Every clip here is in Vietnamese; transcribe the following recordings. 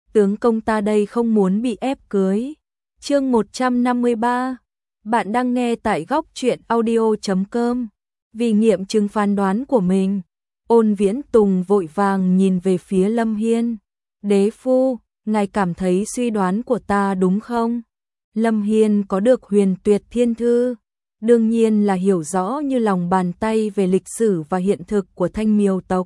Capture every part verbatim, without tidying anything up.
tướng công ta đây không muốn bị ép cưới. Chương một trăm năm mươi ba. Bạn đang nghe tại góc truyện audio chấm com. Vì nghiệm chứng phán đoán của mình, Ôn Viễn Tùng vội vàng nhìn về phía Lâm Hiên. Đế phu, ngài cảm thấy suy đoán của ta đúng không? Lâm Hiên có được Huyền Tuyệt Thiên Thư, đương nhiên là hiểu rõ như lòng bàn tay về lịch sử và hiện thực của Thanh Miêu tộc.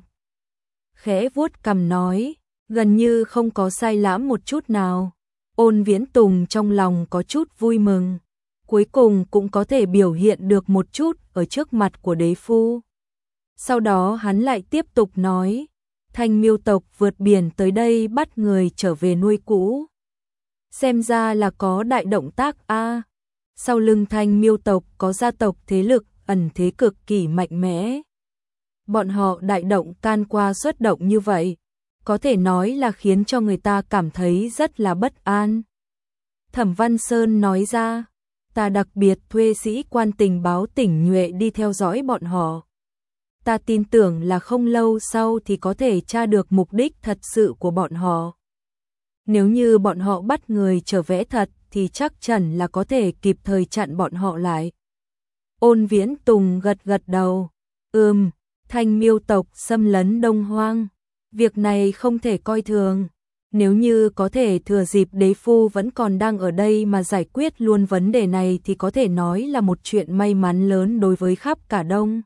Khẽ vuốt cằm nói, gần như không có sai lãm một chút nào. Ôn Viễn Tùng trong lòng có chút vui mừng, cuối cùng cũng có thể biểu hiện được một chút ở trước mặt của đế phu. Sau đó hắn lại tiếp tục nói, Thanh Miêu tộc vượt biển tới đây bắt người trở về nuôi cũ. Xem ra là có đại động tác a. À. Sau lưng Thanh Miêu tộc có gia tộc thế lực ẩn thế cực kỳ mạnh mẽ. Bọn họ đại động can qua xuất động như vậy, có thể nói là khiến cho người ta cảm thấy rất là bất an. Thẩm Văn Sơn nói ra, ta đặc biệt thuê sĩ quan tình báo tỉnh nhuệ đi theo dõi bọn họ. Ta tin tưởng là không lâu sau thì có thể tra được mục đích thật sự của bọn họ. Nếu như bọn họ bắt người trở về thật thì chắc chắn là có thể kịp thời chặn bọn họ lại. Ôn Viễn Tùng gật gật đầu, ừm, Thanh Miêu tộc xâm lấn Đông Hoang. Việc này không thể coi thường. Nếu như có thể thừa dịp đế phu vẫn còn đang ở đây mà giải quyết luôn vấn đề này thì có thể nói là một chuyện may mắn lớn đối với khắp cả Đông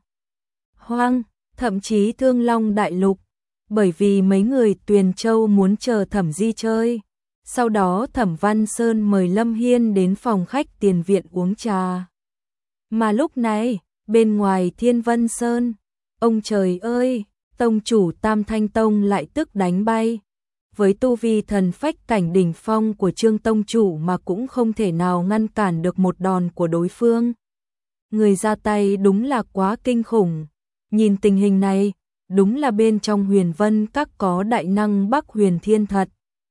Hoang, thậm chí Thương Long Đại Lục. Bởi vì mấy người Tuyền Châu muốn chờ Thẩm Di chơi. Sau đó Thẩm Văn Sơn mời Lâm Hiên đến phòng khách tiền viện uống trà. Mà lúc này, bên ngoài Thiên Vân Sơn, ông trời ơi, tông chủ Tam Thanh Tông lại tức đánh bay. Với tu vi thần phách cảnh đỉnh phong của Trương tông chủ mà cũng không thể nào ngăn cản được một đòn của đối phương. Người ra tay đúng là quá kinh khủng. Nhìn tình hình này, đúng là bên trong Huyền Vân Các có đại năng Bắc Huyền Thiên thật.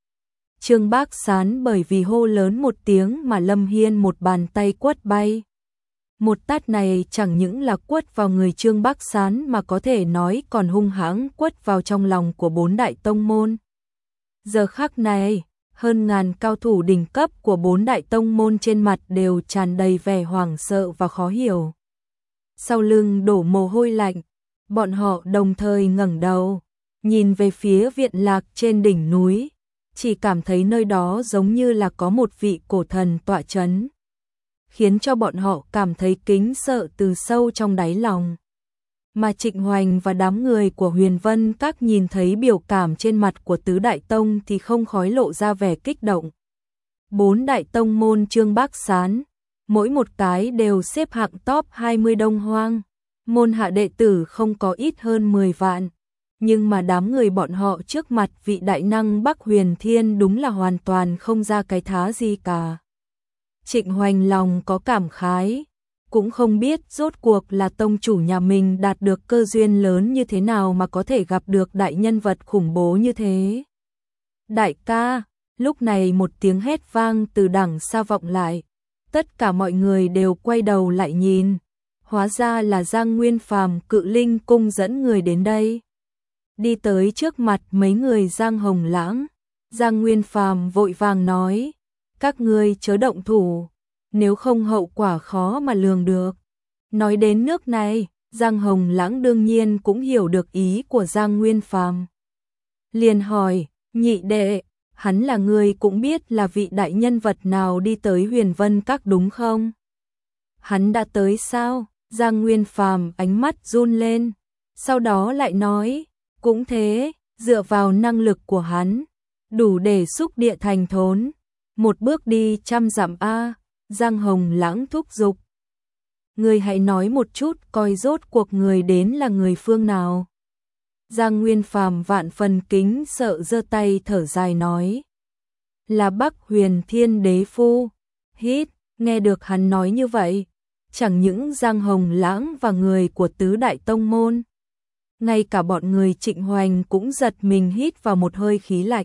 Trương Bác Sán bởi vì hô lớn một tiếng mà Lâm Hiên một bàn tay quất bay. Một tát này chẳng những là quất vào người Trương Bác Sán mà có thể nói còn hung hãng quất vào trong lòng của bốn đại tông môn. Giờ khắc này, hơn ngàn cao thủ đỉnh cấp của bốn đại tông môn trên mặt đều tràn đầy vẻ hoảng sợ và khó hiểu. Sau lưng đổ mồ hôi lạnh, bọn họ đồng thời ngẩng đầu, nhìn về phía viện lạc trên đỉnh núi, chỉ cảm thấy nơi đó giống như là có một vị cổ thần tọa chấn, khiến cho bọn họ cảm thấy kính sợ từ sâu trong đáy lòng. Mà Trịnh Hoành và đám người của Huyền Vân Các nhìn thấy biểu cảm trên mặt của tứ đại tông thì không khói lộ ra vẻ kích động. Bốn đại tông môn Trương Bác Sán, mỗi một cái đều xếp hạng top hai mươi Đông Hoang, môn hạ đệ tử không có ít hơn mười vạn. Nhưng mà đám người bọn họ trước mặt vị đại năng Bắc Huyền Thiên đúng là hoàn toàn không ra cái thá gì cả. Trịnh Hoành lòng có cảm khái, cũng không biết rốt cuộc là tông chủ nhà mình đạt được cơ duyên lớn như thế nào mà có thể gặp được đại nhân vật khủng bố như thế. Đại ca, lúc này một tiếng hét vang từ đằng xa vọng lại, tất cả mọi người đều quay đầu lại nhìn, hóa ra là Giang Nguyên Phàm Cự Linh cung dẫn người đến đây. Đi tới trước mặt mấy người Giang Hồng Lãng, Giang Nguyên Phàm vội vàng nói, các ngươi chớ động thủ, nếu không hậu quả khó mà lường được. Nói đến nước này, Giang Hồng Lãng đương nhiên cũng hiểu được ý của Giang Nguyên Phàm. Liền hỏi, nhị đệ, hắn là người cũng biết là vị đại nhân vật nào đi tới Huyền Vân Các đúng không? Hắn đã tới sao? Giang Nguyên Phàm ánh mắt run lên, sau đó lại nói, cũng thế, dựa vào năng lực của hắn, đủ để xúc địa thành thốn, một bước đi trăm dặm a. Giang Hồng Lãng thúc giục. Người hãy nói một chút coi rốt cuộc người đến là người phương nào. Giang Nguyên Phàm vạn phần kính sợ giơ tay thở dài nói. Là Bắc Huyền Thiên đế phu. Hít, nghe được hắn nói như vậy, chẳng những Giang Hồng Lãng và người của tứ đại tông môn, ngay cả bọn người Trịnh Hoành cũng giật mình hít vào một hơi khí lạnh.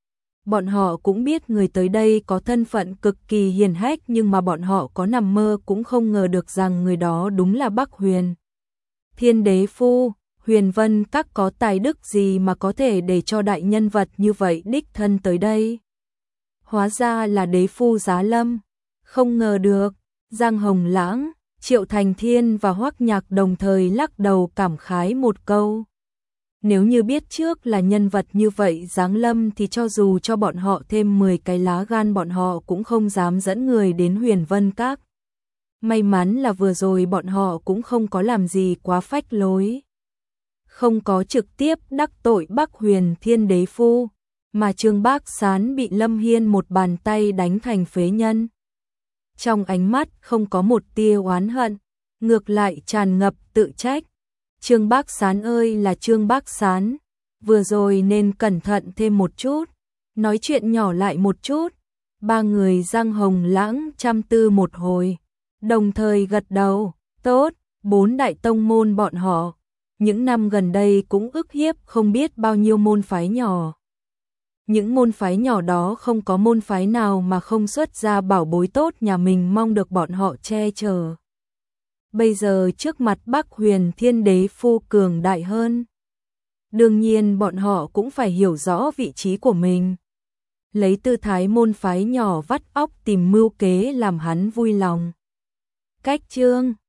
Bọn họ cũng biết người tới đây có thân phận cực kỳ hiền hách, nhưng mà bọn họ có nằm mơ cũng không ngờ được rằng người đó đúng là Bắc Huyền Thiên đế phu. Huyền Vân Các có tài đức gì mà có thể để cho đại nhân vật như vậy đích thân tới đây? Hóa ra là đế phu giá lâm. Không ngờ được. Giang Hồng Lãng, Triệu Thành Thiên và Hoắc Nhạc đồng thời lắc đầu cảm khái một câu. Nếu như biết trước là nhân vật như vậy giáng lâm thì cho dù cho bọn họ thêm mười cái lá gan bọn họ cũng không dám dẫn người đến Huyền Vân Các. May mắn là vừa rồi bọn họ cũng không có làm gì quá phách lối. Không có trực tiếp đắc tội Bắc Huyền Thiên Đế Phu, mà Trương Bác Sán bị Lâm Hiên một bàn tay đánh thành phế nhân. Trong ánh mắt không có một tia oán hận, ngược lại tràn ngập tự trách. Trương Bác Sán ơi là Trương Bác Sán, vừa rồi nên cẩn thận thêm một chút, nói chuyện nhỏ lại một chút. Ba người Giang Hồng Lãng chăm tư một hồi, đồng thời gật đầu, tốt, bốn đại tông môn bọn họ. Những năm gần đây cũng ức hiếp không biết bao nhiêu môn phái nhỏ. Những môn phái nhỏ đó không có môn phái nào mà không xuất ra bảo bối tốt nhà mình mong được bọn họ che chở. Bây giờ trước mặt Bắc Huyền Thiên Đế Phu cường đại hơn. Đương nhiên bọn họ cũng phải hiểu rõ vị trí của mình. Lấy tư thái môn phái nhỏ vắt óc tìm mưu kế làm hắn vui lòng. Cách chương